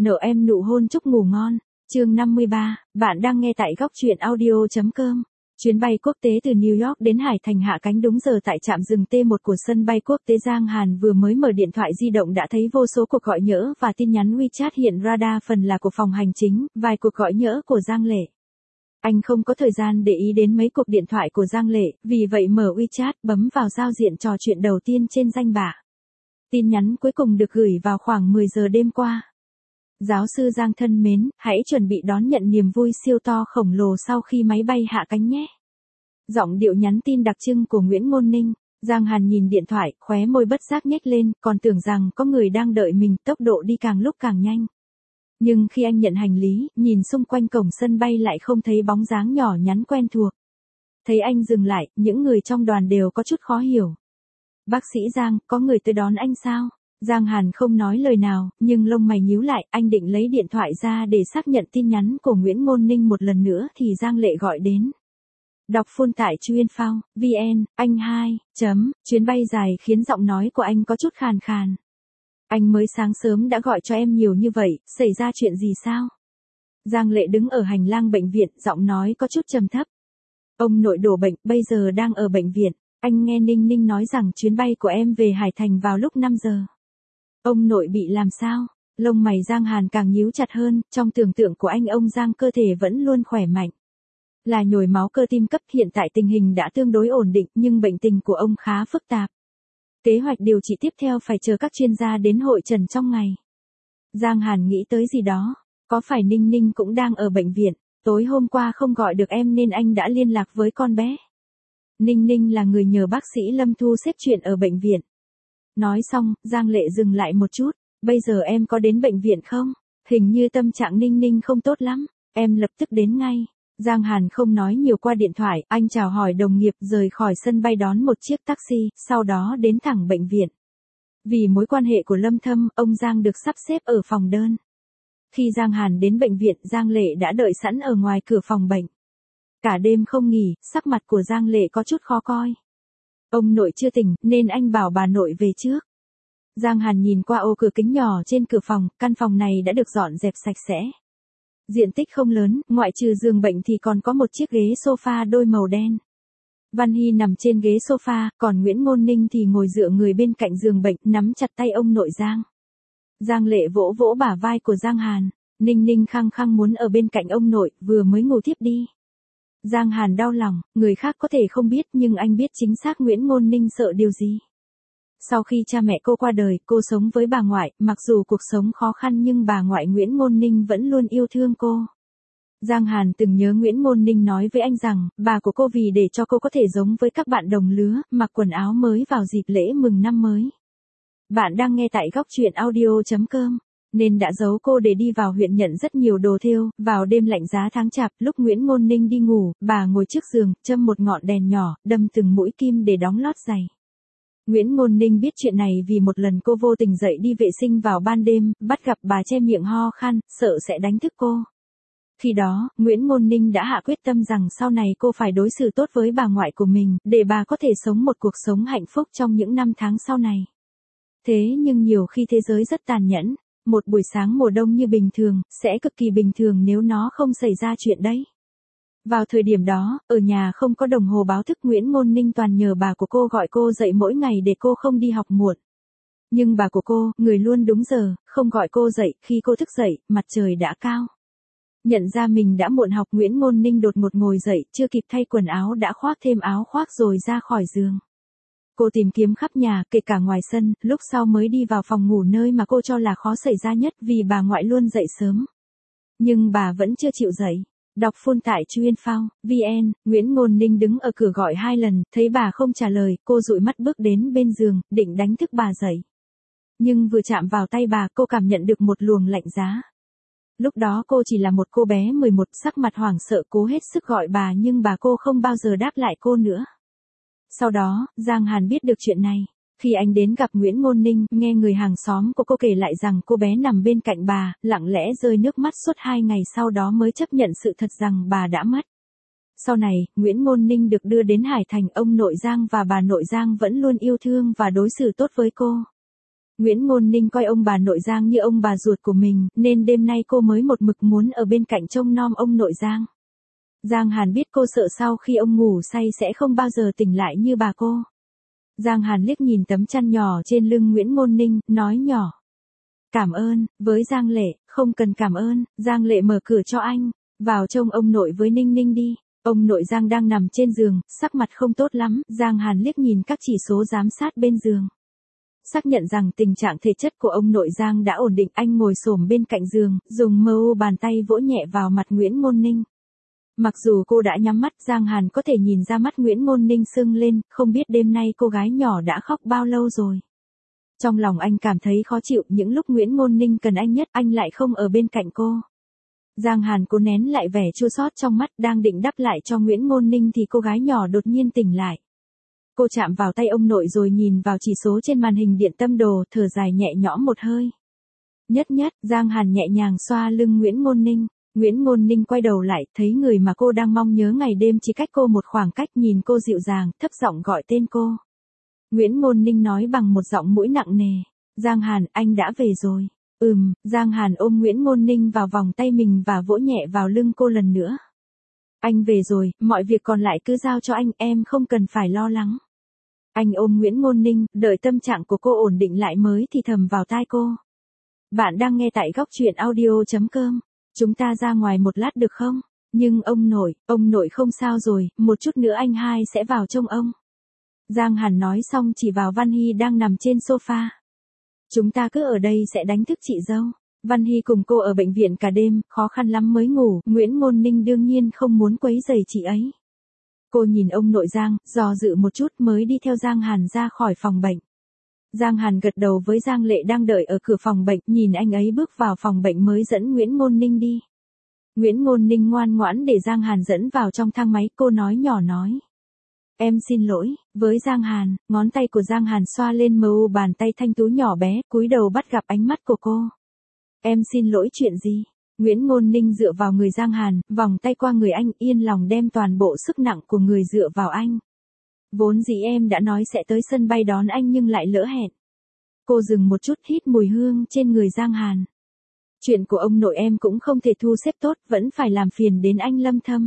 Nợ em nụ hôn chúc ngủ ngon. Chương 53, bạn đang nghe tại góc truyện audio.com. Chuyến bay quốc tế từ New York đến Hải Thành hạ cánh đúng giờ tại trạm dừng T1 của sân bay quốc tế Giang Hàn vừa mới mở điện thoại di động đã thấy vô số cuộc gọi nhỡ và tin nhắn WeChat hiện ra, đa phần là của phòng hành chính, vài cuộc gọi nhỡ của Giang Lệ. Anh không có thời gian để ý đến mấy cuộc điện thoại của Giang Lệ, vì vậy mở WeChat, bấm vào giao diện trò chuyện đầu tiên trên danh bạ. Tin nhắn cuối cùng được gửi vào khoảng 10 giờ đêm qua. Giáo sư Giang thân mến, hãy chuẩn bị đón nhận niềm vui siêu to khổng lồ sau khi máy bay hạ cánh nhé. Giọng điệu nhắn tin đặc trưng của Nguyễn Ngôn Ninh. Giang Hàn nhìn điện thoại, khóe môi bất giác nhếch lên, còn tưởng rằng có người đang đợi mình, tốc độ đi càng lúc càng nhanh. Nhưng khi anh nhận hành lý, nhìn xung quanh cổng sân bay lại không thấy bóng dáng nhỏ nhắn quen thuộc. Thấy anh dừng lại, những người trong đoàn đều có chút khó hiểu. Bác sĩ Giang, có người tới đón anh sao? Giang Hàn không nói lời nào, nhưng lông mày nhíu lại, anh định lấy điện thoại ra để xác nhận tin nhắn của Nguyễn Ngôn Ninh một lần nữa thì Giang Lệ gọi đến. Đọc full tại Chuyên.Phao, VN, anh 2, chuyến bay dài khiến giọng nói của anh có chút khàn khàn. Anh mới sáng sớm đã gọi cho em nhiều như vậy, xảy ra chuyện gì sao? Giang Lệ đứng ở hành lang bệnh viện, giọng nói có chút trầm thấp. Ông nội đổ bệnh, bây giờ đang ở bệnh viện. Anh nghe Ninh Ninh nói rằng chuyến bay của em về Hải Thành vào lúc 5 giờ. Ông nội bị làm sao? Lông mày Giang Hàn càng nhíu chặt hơn, trong tưởng tượng của anh ông Giang cơ thể vẫn luôn khỏe mạnh. Là nhồi máu cơ tim cấp, hiện tại tình hình đã tương đối ổn định, nhưng bệnh tình của ông khá phức tạp. Kế hoạch điều trị tiếp theo phải chờ các chuyên gia đến hội trần trong ngày. Giang Hàn nghĩ tới gì đó, có phải Ninh Ninh cũng đang ở bệnh viện, tối hôm qua không gọi được em nên anh đã liên lạc với con bé. Ninh Ninh là người nhờ bác sĩ Lâm thu xếp chuyện ở bệnh viện. Nói xong, Giang Lệ dừng lại một chút, bây giờ em có đến bệnh viện không? Hình như tâm trạng Ninh Ninh không tốt lắm, em lập tức đến ngay. Giang Hàn không nói nhiều qua điện thoại, anh chào hỏi đồng nghiệp rời khỏi sân bay đón một chiếc taxi, sau đó đến thẳng bệnh viện. Vì mối quan hệ của Lâm Thâm, ông Giang được sắp xếp ở phòng đơn. Khi Giang Hàn đến bệnh viện, Giang Lệ đã đợi sẵn ở ngoài cửa phòng bệnh. Cả đêm không nghỉ, sắc mặt của Giang Lệ có chút khó coi. Ông nội chưa tỉnh, nên anh bảo bà nội về trước. Giang Hàn nhìn qua ô cửa kính nhỏ trên cửa phòng, căn phòng này đã được dọn dẹp sạch sẽ. Diện tích không lớn, ngoại trừ giường bệnh thì còn có một chiếc ghế sofa đôi màu đen. Văn Hy nằm trên ghế sofa, còn Nguyễn Ngôn Ninh thì ngồi dựa người bên cạnh giường bệnh, nắm chặt tay ông nội Giang. Giang Lệ vỗ vỗ bả vai của Giang Hàn. Ninh Ninh khăng khăng muốn ở bên cạnh ông nội, vừa mới ngủ thiếp đi. Giang Hàn đau lòng, người khác có thể không biết nhưng anh biết chính xác Nguyễn Ngôn Ninh sợ điều gì. Sau khi cha mẹ cô qua đời, cô sống với bà ngoại, mặc dù cuộc sống khó khăn nhưng bà ngoại Nguyễn Ngôn Ninh vẫn luôn yêu thương cô. Giang Hàn từng nhớ Nguyễn Ngôn Ninh nói với anh rằng, bà của cô vì để cho cô có thể giống với các bạn đồng lứa, mặc quần áo mới vào dịp lễ mừng năm mới. Bạn đang nghe tại góc truyện audio.com. Nên đã giấu cô để đi vào huyện nhận rất nhiều đồ thêu. Vào đêm lạnh giá tháng chạp, lúc Nguyễn Ngôn Ninh đi ngủ, bà ngồi trước giường, châm một ngọn đèn nhỏ, đâm từng mũi kim để đóng lót giày. Nguyễn Ngôn Ninh biết chuyện này vì một lần cô vô tình dậy đi vệ sinh vào ban đêm, bắt gặp bà che miệng ho khan, sợ sẽ đánh thức cô. Khi đó, Nguyễn Ngôn Ninh đã hạ quyết tâm rằng sau này cô phải đối xử tốt với bà ngoại của mình, để bà có thể sống một cuộc sống hạnh phúc trong những năm tháng sau này. Thế nhưng nhiều khi thế giới rất tàn nhẫn. Một buổi sáng mùa đông như bình thường, sẽ cực kỳ bình thường nếu nó không xảy ra chuyện đấy. Vào thời điểm đó, ở nhà không có đồng hồ báo thức, Nguyễn Ngôn Ninh toàn nhờ bà của cô gọi cô dậy mỗi ngày để cô không đi học muộn. Nhưng bà của cô, người luôn đúng giờ, không gọi cô dậy, khi cô thức dậy, mặt trời đã cao. Nhận ra mình đã muộn học, Nguyễn Ngôn Ninh đột ngột ngồi dậy, chưa kịp thay quần áo đã khoác thêm áo khoác rồi ra khỏi giường. Cô tìm kiếm khắp nhà, kể cả ngoài sân, lúc sau mới đi vào phòng ngủ nơi mà cô cho là khó xảy ra nhất vì bà ngoại luôn dậy sớm. Nhưng bà vẫn chưa chịu dậy. Đọc full tại Chuyên.Phao, VN, Nguyễn Ngôn Ninh đứng ở cửa gọi 2 lần, thấy bà không trả lời, cô dụi mắt bước đến bên giường, định đánh thức bà dậy. Nhưng vừa chạm vào tay bà, cô cảm nhận được một luồng lạnh giá. Lúc đó cô chỉ là một cô bé 11, sắc mặt hoảng sợ cố hết sức gọi bà nhưng bà cô không bao giờ đáp lại cô nữa. Sau đó, Giang Hàn biết được chuyện này. Khi anh đến gặp Nguyễn Ngôn Ninh, nghe người hàng xóm của cô kể lại rằng cô bé nằm bên cạnh bà, lặng lẽ rơi nước mắt suốt 2 ngày sau đó mới chấp nhận sự thật rằng bà đã mất. Sau này, Nguyễn Ngôn Ninh được đưa đến Hải Thành, ông nội Giang và bà nội Giang vẫn luôn yêu thương và đối xử tốt với cô. Nguyễn Ngôn Ninh coi ông bà nội Giang như ông bà ruột của mình, nên đêm nay cô mới một mực muốn ở bên cạnh trông nom ông nội Giang. Giang Hàn biết cô sợ sau khi ông ngủ say sẽ không bao giờ tỉnh lại như bà cô. Giang Hàn liếc nhìn tấm chăn nhỏ trên lưng Nguyễn Ngôn Ninh, nói nhỏ. Cảm ơn, với Giang Lệ, không cần cảm ơn, Giang Lệ mở cửa cho anh, vào trông ông nội với Ninh Ninh đi. Ông nội Giang đang nằm trên giường, sắc mặt không tốt lắm, Giang Hàn liếc nhìn các chỉ số giám sát bên giường. Xác nhận rằng tình trạng thể chất của ông nội Giang đã ổn định, anh ngồi xổm bên cạnh giường, dùng mơ bàn tay vỗ nhẹ vào mặt Nguyễn Ngôn Ninh. Mặc dù cô đã nhắm mắt, Giang Hàn có thể nhìn ra mắt Nguyễn Ngôn Ninh sưng lên, không biết đêm nay cô gái nhỏ đã khóc bao lâu rồi. Trong lòng anh cảm thấy khó chịu, những lúc Nguyễn Ngôn Ninh cần anh nhất, anh lại không ở bên cạnh cô. Giang Hàn cố nén lại vẻ chua xót trong mắt, đang định đáp lại cho Nguyễn Ngôn Ninh thì cô gái nhỏ đột nhiên tỉnh lại. Cô chạm vào tay ông nội rồi nhìn vào chỉ số trên màn hình điện tâm đồ, thở dài nhẹ nhõm một hơi. Nhất, Giang Hàn nhẹ nhàng xoa lưng Nguyễn Ngôn Ninh. Nguyễn Ngôn Ninh quay đầu lại, thấy người mà cô đang mong nhớ ngày đêm chỉ cách cô một khoảng cách, nhìn cô dịu dàng, thấp giọng gọi tên cô. Nguyễn Ngôn Ninh nói bằng một giọng mũi nặng nề. Giang Hàn, anh đã về rồi. Giang Hàn ôm Nguyễn Ngôn Ninh vào vòng tay mình và vỗ nhẹ vào lưng cô lần nữa. Anh về rồi, mọi việc còn lại cứ giao cho anh, em không cần phải lo lắng. Anh ôm Nguyễn Ngôn Ninh, đợi tâm trạng của cô ổn định lại mới thì thầm vào tai cô. Bạn đang nghe tại góc truyện audio.com. Chúng ta ra ngoài một lát được không? Nhưng ông nội không sao rồi, một chút nữa anh hai sẽ vào trông ông. Giang Hàn nói xong chỉ vào Văn Hy đang nằm trên sofa. Chúng ta cứ ở đây sẽ đánh thức chị dâu. Văn Hy cùng cô ở bệnh viện cả đêm, khó khăn lắm mới ngủ, Nguyễn Ngôn Ninh đương nhiên không muốn quấy rầy chị ấy. Cô nhìn ông nội Giang, dò dự một chút mới đi theo Giang Hàn ra khỏi phòng bệnh. Giang Hàn gật đầu với Giang Lệ đang đợi ở cửa phòng bệnh, nhìn anh ấy bước vào phòng bệnh mới dẫn Nguyễn Ngôn Ninh đi. Nguyễn Ngôn Ninh ngoan ngoãn để Giang Hàn dẫn vào trong thang máy, cô nói nhỏ nói. Em xin lỗi, với Giang Hàn, ngón tay của Giang Hàn xoa lên mu bàn tay thanh tú nhỏ bé, cúi đầu bắt gặp ánh mắt của cô. Em xin lỗi chuyện gì? Nguyễn Ngôn Ninh dựa vào người Giang Hàn, vòng tay qua người anh, yên lòng đem toàn bộ sức nặng của người dựa vào anh. Vốn dĩ em đã nói sẽ tới sân bay đón anh nhưng lại lỡ hẹn. Cô dừng một chút, hít mùi hương trên người Giang Hàn. Chuyện của ông nội em cũng không thể thu xếp tốt, vẫn phải làm phiền đến anh Lâm Thâm.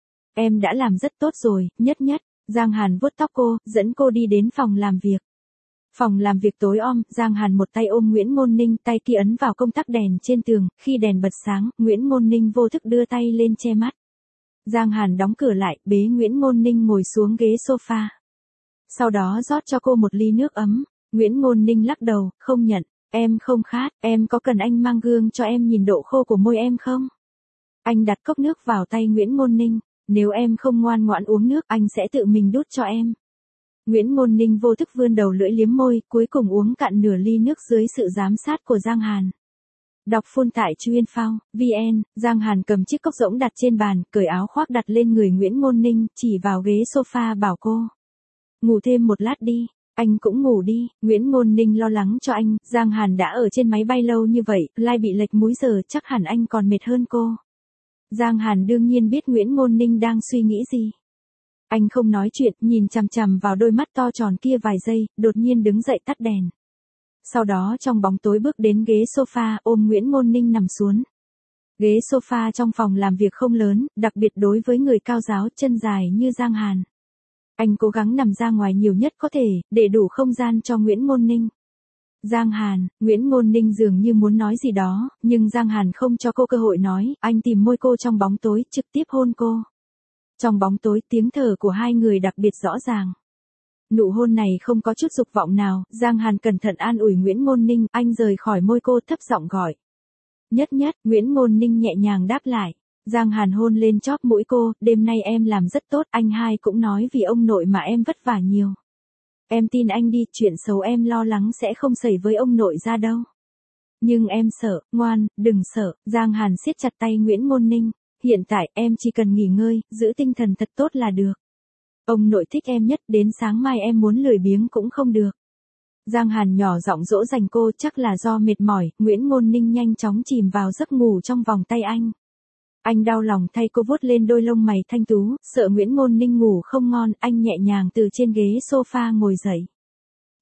Em đã làm rất tốt rồi, nhất. Giang Hàn vuốt tóc cô, dẫn cô đi đến phòng làm việc. Phòng làm việc tối om, Giang Hàn một tay ôm Nguyễn Ngôn Ninh, tay kia ấn vào công tắc đèn trên tường, khi đèn bật sáng, Nguyễn Ngôn Ninh vô thức đưa tay lên che mắt. Giang Hàn đóng cửa lại, bế Nguyễn Ngôn Ninh ngồi xuống ghế sofa. Sau đó rót cho cô một ly nước ấm. Nguyễn Ngôn Ninh lắc đầu, không nhận, em không khát, em có cần anh mang gương cho em nhìn độ khô của môi em không? Anh đặt cốc nước vào tay Nguyễn Ngôn Ninh, nếu em không ngoan ngoãn uống nước, anh sẽ tự mình đút cho em. Nguyễn Ngôn Ninh vô thức vươn đầu lưỡi liếm môi, cuối cùng uống cạn nửa ly nước dưới sự giám sát của Giang Hàn. Đọc full tại Chuyên Phao, VN, Giang Hàn cầm chiếc cốc rỗng đặt trên bàn, cởi áo khoác đặt lên người Nguyễn Ngôn Ninh, chỉ vào ghế sofa bảo cô. Ngủ thêm một lát đi, anh cũng ngủ đi, Nguyễn Ngôn Ninh lo lắng cho anh, Giang Hàn đã ở trên máy bay lâu như vậy, lại bị lệch múi giờ, chắc hẳn anh còn mệt hơn cô. Giang Hàn đương nhiên biết Nguyễn Ngôn Ninh đang suy nghĩ gì. Anh không nói chuyện, nhìn chằm chằm vào đôi mắt to tròn kia vài giây, đột nhiên đứng dậy tắt đèn. Sau đó trong bóng tối bước đến ghế sofa, ôm Nguyễn Ngôn Ninh nằm xuống. Ghế sofa trong phòng làm việc không lớn, đặc biệt đối với người cao ráo, chân dài như Giang Hàn. Anh cố gắng nằm ra ngoài nhiều nhất có thể, để đủ không gian cho Nguyễn Ngôn Ninh. Giang Hàn, Nguyễn Ngôn Ninh dường như muốn nói gì đó, nhưng Giang Hàn không cho cô cơ hội nói, anh tìm môi cô trong bóng tối, trực tiếp hôn cô. Trong bóng tối, tiếng thở của hai người đặc biệt rõ ràng. Nụ hôn này không có chút dục vọng nào, Giang Hàn cẩn thận an ủi Nguyễn Ngôn Ninh, anh rời khỏi môi cô, thấp giọng gọi. Nhất, Nguyễn Ngôn Ninh nhẹ nhàng đáp lại. Giang Hàn hôn lên chóp mũi cô, đêm nay em làm rất tốt, anh hai cũng nói vì ông nội mà em vất vả nhiều. Em tin anh đi, chuyện xấu em lo lắng sẽ không xảy với ông nội ra đâu. Nhưng em sợ, ngoan, đừng sợ, Giang Hàn siết chặt tay Nguyễn Ngôn Ninh, hiện tại em chỉ cần nghỉ ngơi, giữ tinh thần thật tốt là được. Ông nội thích em nhất, đến sáng mai em muốn lười biếng cũng không được. Giang Hàn nhỏ giọng dỗ dành cô, chắc là do mệt mỏi, Nguyễn Ngôn Ninh nhanh chóng chìm vào giấc ngủ trong vòng tay anh. Anh đau lòng thay cô vuốt lên đôi lông mày thanh tú, sợ Nguyễn Ngôn Ninh ngủ không ngon, anh nhẹ nhàng từ trên ghế sofa ngồi dậy.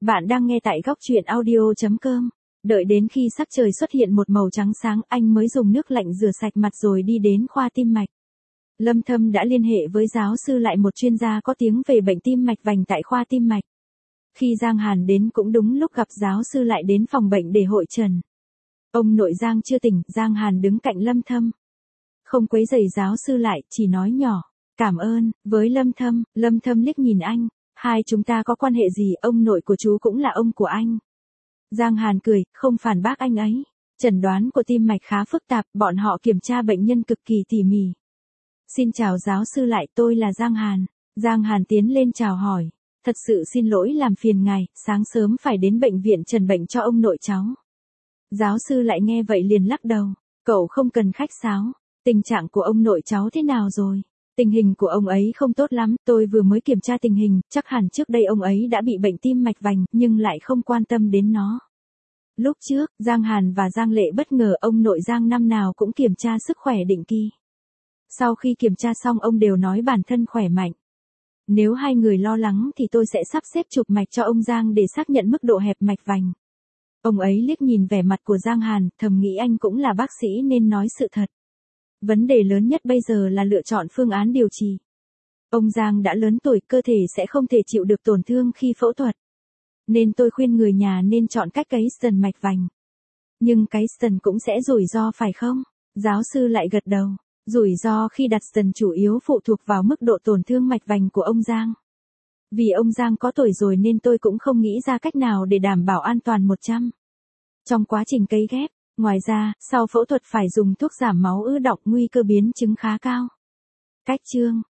Bạn đang nghe tại góc truyện audio.com. Đợi đến khi sắc trời xuất hiện một màu trắng sáng, anh mới dùng nước lạnh rửa sạch mặt rồi đi đến khoa tim mạch. Lâm Thâm đã liên hệ với giáo sư Lại, một chuyên gia có tiếng về bệnh tim mạch vành tại khoa tim mạch. Khi Giang Hàn đến cũng đúng lúc gặp giáo sư Lại đến phòng bệnh để hội trần. Ông nội Giang chưa tỉnh, Giang Hàn đứng cạnh Lâm Thâm. Không quấy rầy giáo sư Lại, chỉ nói nhỏ, cảm ơn, với Lâm Thâm. Lâm Thâm liếc nhìn anh, hai chúng ta có quan hệ gì, ông nội của chú cũng là ông của anh. Giang Hàn cười, không phản bác anh ấy. Chẩn đoán của tim mạch khá phức tạp, bọn họ kiểm tra bệnh nhân cực kỳ tỉ mỉ. Xin chào giáo sư Lại, tôi là Giang Hàn. Giang Hàn tiến lên chào hỏi. Thật sự xin lỗi làm phiền ngài, sáng sớm phải đến bệnh viện trần bệnh cho ông nội cháu. Giáo sư Lại nghe vậy liền lắc đầu. Cậu không cần khách sáo. Tình trạng của ông nội cháu thế nào rồi? Tình hình của ông ấy không tốt lắm, tôi vừa mới kiểm tra tình hình, chắc hẳn trước đây ông ấy đã bị bệnh tim mạch vành, nhưng lại không quan tâm đến nó. Lúc trước, Giang Hàn và Giang Lệ bất ngờ ông nội Giang năm nào cũng kiểm tra sức khỏe định kỳ. Sau khi kiểm tra xong ông đều nói bản thân khỏe mạnh. Nếu hai người lo lắng thì tôi sẽ sắp xếp chụp mạch cho ông Giang để xác nhận mức độ hẹp mạch vành. Ông ấy liếc nhìn vẻ mặt của Giang Hàn, thầm nghĩ anh cũng là bác sĩ nên nói sự thật. Vấn đề lớn nhất bây giờ là lựa chọn phương án điều trị. Ông Giang đã lớn tuổi, cơ thể sẽ không thể chịu được tổn thương khi phẫu thuật. Nên tôi khuyên người nhà nên chọn cách cấy stent mạch vành. Nhưng cấy stent cũng sẽ rủi ro phải không? Giáo sư Lại gật đầu. Rủi ro khi đặt stent chủ yếu phụ thuộc vào mức độ tổn thương mạch vành của ông Giang. Vì ông Giang có tuổi rồi nên tôi cũng không nghĩ ra cách nào để đảm bảo an toàn 100%. Trong quá trình cấy ghép, ngoài ra, sau phẫu thuật phải dùng thuốc giảm máu ứ đọng, nguy cơ biến chứng khá cao. Cách chương